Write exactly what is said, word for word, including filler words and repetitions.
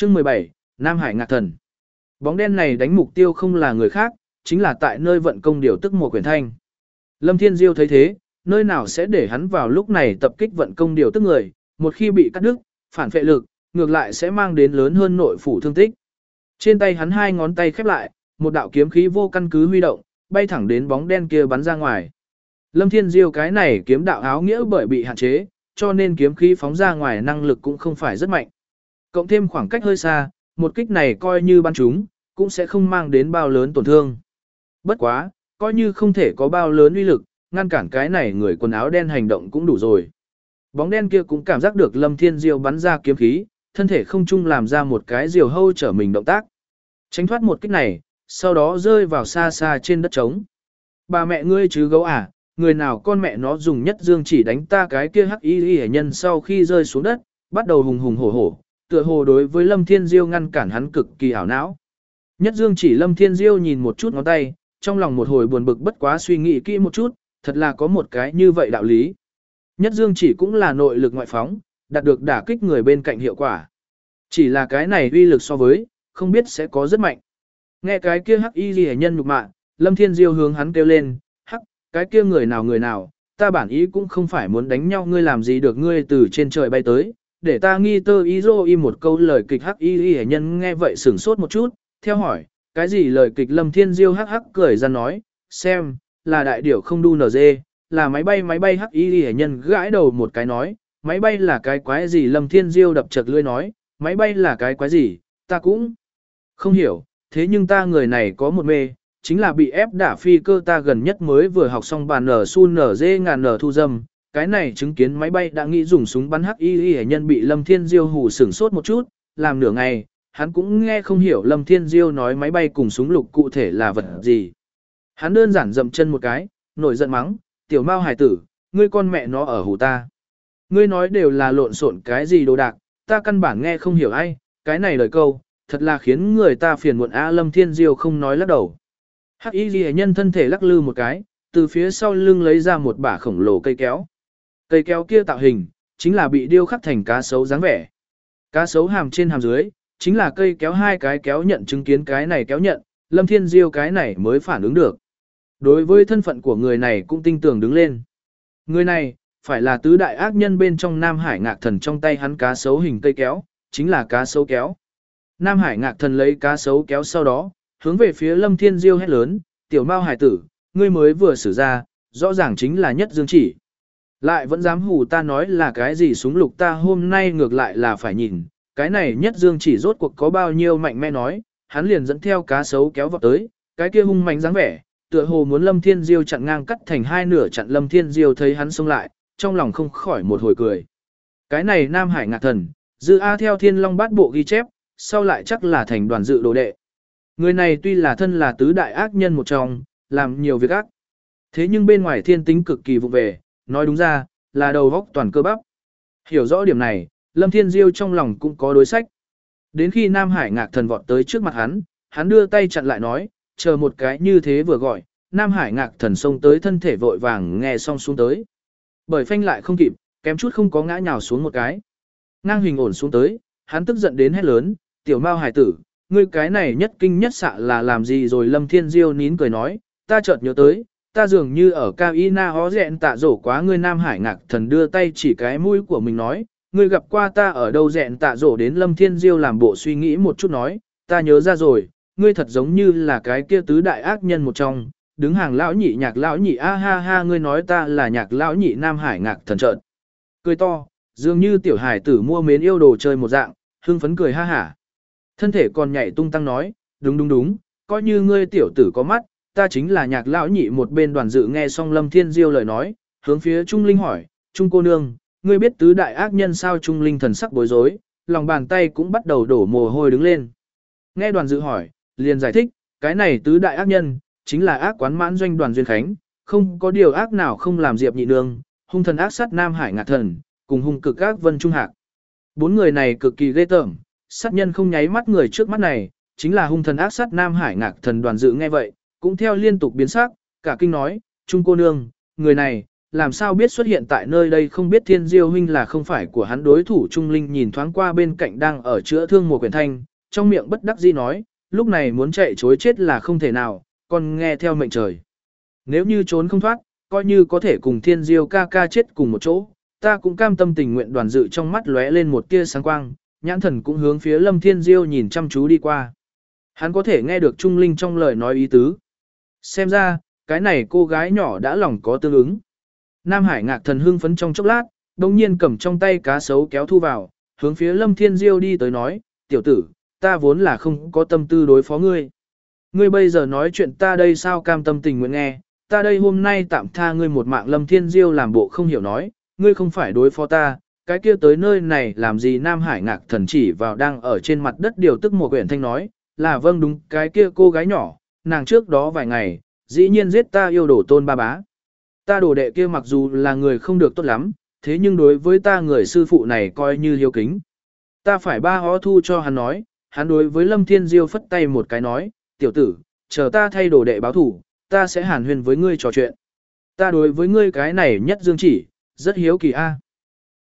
Chương mười bảy, Nam Hải Ngạc Thần. Bóng đen này đánh mục tiêu không là người khác, chính là tại nơi vận công điều tức một quyển thanh. Lâm Thiên Diêu thấy thế, nơi nào sẽ để hắn vào lúc này tập kích vận công điều tức người, một khi bị cắt đứt, phản phệ lực, ngược lại sẽ mang đến lớn hơn nội phủ thương tích. Trên tay hắn hai ngón tay khép lại, một đạo kiếm khí vô căn cứ huy động, bay thẳng đến bóng đen kia bắn ra ngoài. Lâm Thiên Diêu cái này kiếm đạo áo nghĩa bởi bị hạn chế, cho nên kiếm khí phóng ra ngoài năng lực cũng không phải rất mạnh. Cộng thêm khoảng cách hơi xa, một kích này coi như bắn trúng, cũng sẽ không mang đến bao lớn tổn thương. Bất quá, coi như không thể có bao lớn uy lực, ngăn cản cái này người quần áo đen hành động cũng đủ rồi. Bóng đen kia cũng cảm giác được Lâm Thiên Diêu bắn ra kiếm khí, thân thể không trung làm ra một cái diều hâu trở mình động tác. Tránh thoát một kích này, sau đó rơi vào xa xa trên đất trống. Bà mẹ ngươi chứ gấu à, người nào con mẹ nó dùng nhất dương chỉ đánh ta cái kia hắc y hệ nhân sau khi rơi xuống đất, bắt đầu hùng hùng hổ hổ, tựa hồ đối với Lâm Thiên Diêu ngăn cản hắn cực kỳ ảo não. Nhất dương chỉ Lâm Thiên Diêu nhìn một chút ngón tay, trong lòng một hồi buồn bực bất quá suy nghĩ kỹ một chút, thật là có một cái như vậy đạo lý. Nhất dương chỉ cũng là nội lực ngoại phóng, đạt được đả kích người bên cạnh hiệu quả. Chỉ là cái này uy lực so với, không biết sẽ có rất mạnh. Nghe cái kia hắc y ghi nhân nhục mạ, Lâm Thiên Diêu hướng hắn kêu lên, hắc, cái kia người nào người nào, ta bản ý cũng không phải muốn đánh nhau, ngươi làm gì được, ngươi từ trên trời bay tới, để ta nghi tơ ý dô y một câu lời kịch hắc y ghi nhân nghe vậy sửng sốt một chút, theo hỏi, cái gì lời kịch. Lâm Thiên Diêu hắc hắc cười ra nói, xem, là đại điểu không đu nở dê, là máy bay máy bay hắc y ghi nhân gãi đầu một cái nói, máy bay là cái quái gì. Lâm Thiên Diêu đập chật lưỡi nói, máy bay là cái quái gì, ta cũng không hiểu, thế nhưng ta người này có một mê, chính là bị ép đả phi cơ, ta gần nhất mới vừa học xong bàn nở su nở dê ngàn nở thu dâm, cái này chứng kiến máy bay đã nghĩ dùng súng bắn hắc y hệ nhân bị Lâm Thiên Diêu hù sửng sốt một chút, làm nửa ngày, hắn cũng nghe không hiểu Lâm Thiên Diêu nói máy bay cùng súng lục cụ thể là vật gì. Hắn đơn giản dậm chân một cái, nổi giận mắng, tiểu mao hải tử, ngươi con mẹ nó ở hù ta. Ngươi nói đều là lộn xộn cái gì đồ đạc, ta căn bản nghe không hiểu ai, cái này lời câu, thật là khiến người ta phiền muộn a. Lâm Thiên Diêu không nói lắc đầu. Hắc y ghi nhân thân thể lắc lư một cái, từ phía sau lưng lấy ra một bả khổng lồ cây kéo. Cây kéo kia tạo hình, chính là bị điêu khắc thành cá sấu dáng vẻ. Cá sấu hàm trên hàm dưới, chính là cây kéo hai cái kéo nhận, chứng kiến cái này kéo nhận, Lâm Thiên Diêu cái này mới phản ứng được. Đối với thân phận của người này cũng tinh tường đứng lên. Người này, phải là tứ đại ác nhân bên trong Nam Hải Ngạc Thần, trong tay hắn cá sấu hình cây kéo, chính là cá sấu kéo. Nam Hải Ngạc Thần lấy cá sấu kéo sau đó, hướng về phía Lâm Thiên Diêu hét lớn, tiểu mao hải tử, ngươi mới vừa sử ra, rõ ràng chính là nhất dương chỉ. Lại vẫn dám hù ta nói là cái gì súng lục, ta hôm nay ngược lại là phải nhìn, cái này nhất dương chỉ rốt cuộc có bao nhiêu mạnh mẽ. Nói, hắn liền dẫn theo cá sấu kéo vào tới, cái kia hung mạnh dáng vẻ, tựa hồ muốn Lâm Thiên Diêu chặn ngang cắt thành hai nửa chặn. Lâm Thiên Diêu thấy hắn xông lại, trong lòng không khỏi một hồi cười. Cái này Nam Hải Ngạc Thần, Dư A theo Thiên Long Bát Bộ ghi chép, sau lại chắc là thành đoàn dự đồ đệ. Người này tuy là thân là tứ đại ác nhân một trong, làm nhiều việc ác. Thế nhưng bên ngoài thiên tính cực kỳ vụ về, nói đúng ra, là đầu góc toàn cơ bắp. Hiểu rõ điểm này, Lâm Thiên Diêu trong lòng cũng có đối sách. Đến khi Nam Hải Ngạc Thần vọt tới trước mặt hắn, hắn đưa tay chặn lại nói, chờ một cái như thế vừa gọi, Nam Hải Ngạc Thần xông tới, thân thể vội vàng nghe xong xuống tới. Bởi phanh lại không kịp, kém chút không có ngã nhào xuống một cái. Ngang hình ổn xuống tới, hắn tức giận đến hét lớn, tiểu mao hải tử, ngươi cái này nhất kinh nhất xạ là làm gì rồi. Lâm Thiên Diêu nín cười nói, ta chợt nhớ tới, ta dường như ở Cao Ina hó dẹn tạ rổ quá ngươi. Nam Hải Ngạc Thần đưa tay chỉ cái mũi của mình nói, ngươi gặp qua ta ở đâu dẹn tạ rổ đến. Lâm Thiên Diêu làm bộ suy nghĩ một chút nói, ta nhớ ra rồi, ngươi thật giống như là cái kia tứ đại ác nhân một trong, đứng hàng lão nhị Nhạc lão nhị. A ha ha, ngươi nói ta là Nhạc lão nhị. Nam Hải Ngạc Thần trợn cười to, dường như tiểu hải tử mua mến yêu đồ chơi một dạng, hưng phấn cười ha hả. Thân thể còn nhảy tung tăng nói, đúng đúng đúng, coi như ngươi tiểu tử có mắt, ta chính là Nhạc lão nhị. Một bên đoàn dự nghe xong Lâm Thiên Diêu lời nói, hướng phía Trung Linh hỏi, Trung cô nương, ngươi biết tứ đại ác nhân sao? Trung Linh thần sắc bối rối, lòng bàn tay cũng bắt đầu đổ mồ hôi đứng lên. Nghe đoàn dự hỏi, liền giải thích, cái này tứ đại ác nhân, chính là ác quán mãn doanh Đoàn Duyên Khánh, không có điều ác nào không làm Diệp Nhị Nương, hung thần ác sát Nam Hải Ngạc Thần, cùng hung cực ác Vân Trung Hạc. Bốn người này cực kỳ ghê tởm, sát nhân không nháy mắt người trước mắt này, chính là hung thần ác sát Nam Hải Ngạc Thần. Đoàn dự nghe vậy, cũng theo liên tục biến sắc, cả kinh nói, Trung cô nương, người này, làm sao biết xuất hiện tại nơi đây, không biết Thiên Diêu huynh là không phải của hắn đối thủ. Trung Linh nhìn thoáng qua bên cạnh đang ở chữa thương Mộ Quyển Thanh, trong miệng bất đắc dĩ nói, lúc này muốn chạy chối chết là không thể nào, còn nghe theo mệnh trời. Nếu như trốn không thoát, coi như có thể cùng Thiên Diêu ca ca chết cùng một chỗ, ta cũng cam tâm tình nguyện. Đoàn Dự trong mắt lóe lên một tia sáng quang, nhãn thần cũng hướng phía Lâm Thiên Diêu nhìn chăm chú đi qua. Hắn có thể nghe được Trung Linh trong lời nói ý tứ. Xem ra, cái này cô gái nhỏ đã lòng có tương ứng. Nam Hải Ngạc Thần hưng phấn trong chốc lát, đồng nhiên cầm trong tay cá sấu kéo thu vào, hướng phía Lâm Thiên Diêu đi tới nói, tiểu tử, ta vốn là không có tâm tư đối phó ngươi. Ngươi bây giờ nói chuyện ta đây sao cam tâm tình nguyện nghe, ta đây hôm nay tạm tha ngươi một mạng. Lâm Thiên Diêu làm bộ không hiểu nói, ngươi không phải đối phó ta, cái kia tới nơi này làm gì? Nam Hải Ngạc Thần chỉ vào đang ở trên mặt đất điều tức Mộ Quyển Thanh nói, là vâng đúng, cái kia cô gái nhỏ, nàng trước đó vài ngày, dĩ nhiên giết ta yêu đồ Tôn ba bá. Ta đồ đệ kia mặc dù là người không được tốt lắm, thế nhưng đối với ta người sư phụ này coi như hiếu kính. Ta phải ba hó thu cho hắn nói. Hắn đối với Lâm Thiên Diêu phất tay một cái nói, tiểu tử, chờ ta thay đồ đệ báo thủ, ta sẽ hàn huyên với ngươi trò chuyện. Ta đối với ngươi cái này nhất dương chỉ, rất hiếu kỳ a.